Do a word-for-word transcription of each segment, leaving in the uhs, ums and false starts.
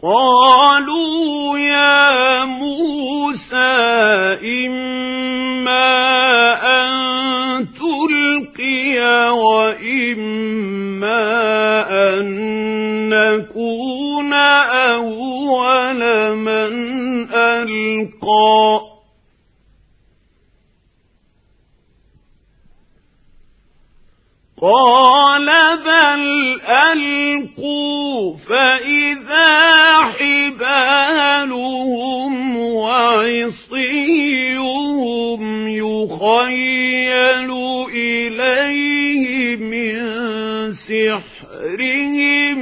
قالوا يا موسى إما أن تلقي وإما أن نكون أول من ألقى قال بل ألقوا فإذا حبالهم وعصيهم يخيل إليه من سحرهم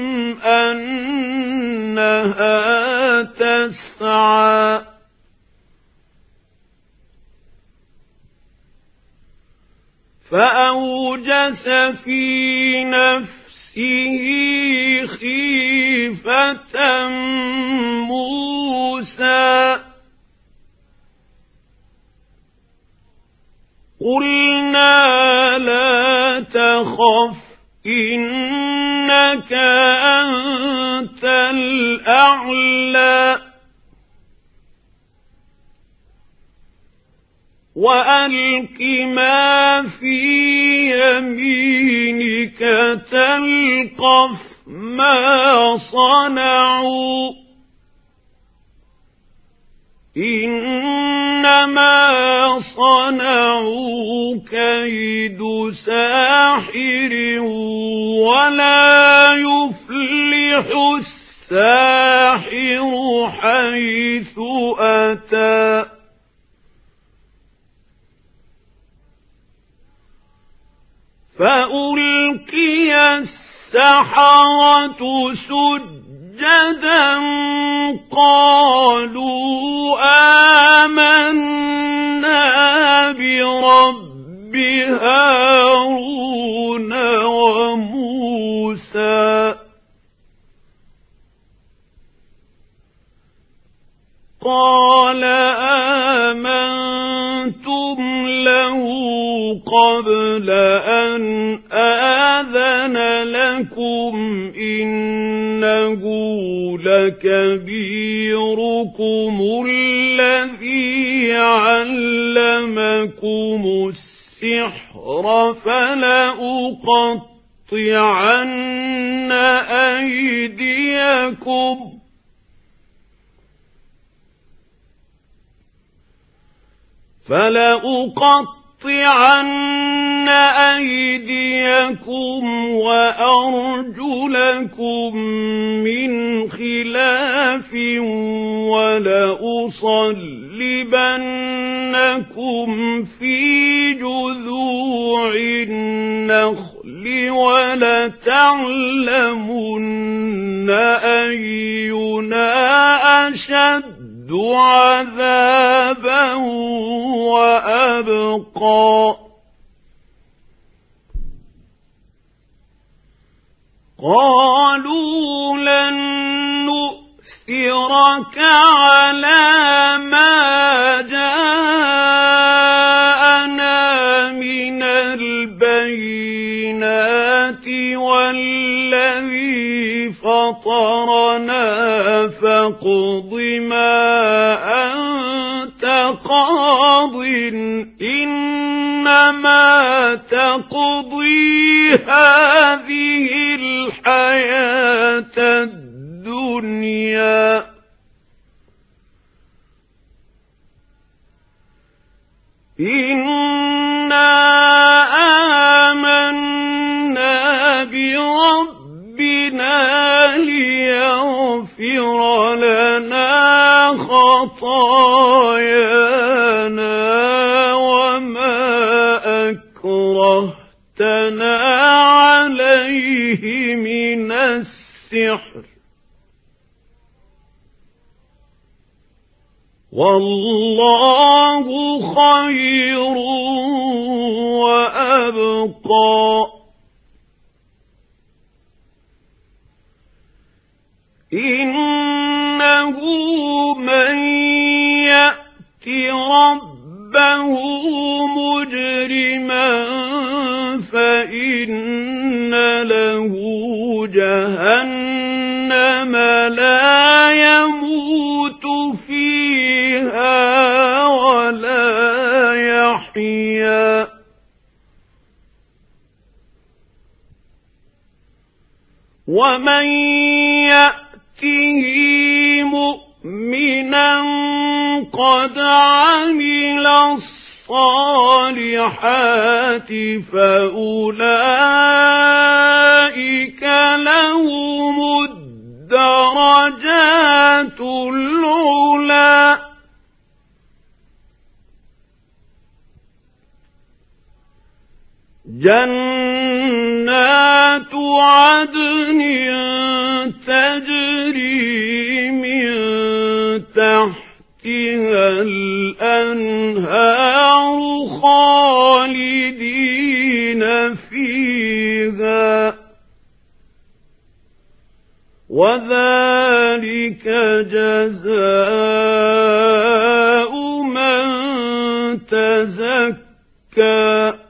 أنها تسعى فأوجس في نفسه خيفة موسى قلنا لا تخف إنك أنت الأعلى وألق ما في يمينك تلقف ما صنعوا إنما صنعوا كيد ساحر ولا يفلح الساحر حيث أتى فألقي السحرة سجدا قالوا آمنا برب هارون وموسى قال آمنتم له قبل أن آذن لكم إنه لكبيركم الذي علمكم السحر فلأقطعن أيديكم فلأقطعن أيديكم وأرجلكم من خلاف ولأصلبنكم في جذوع النخل ولتعلمن أينا أشد عذابا وأبقى قالوا لن نؤثرك على ما جاءنا من البينات والذي فطرنا فاقض ما أنت قاض إنما تقضي هذه الحياة الدنيا إنا آمنا بربنا ليغفر لنا خطايانا وما أكرهتنا عليه من السحر والله خير وأبقى إنه من يأت ربه مجرما فإن له جهنم لا يموت فيها ولا يحيا ومن يأته مؤمنا قد عمل الصالحات فأولئك لهم الدرجات العلى جنات عدن تجري من تحتها الأنهار خالدين فيها وذلك جزاء من تزكى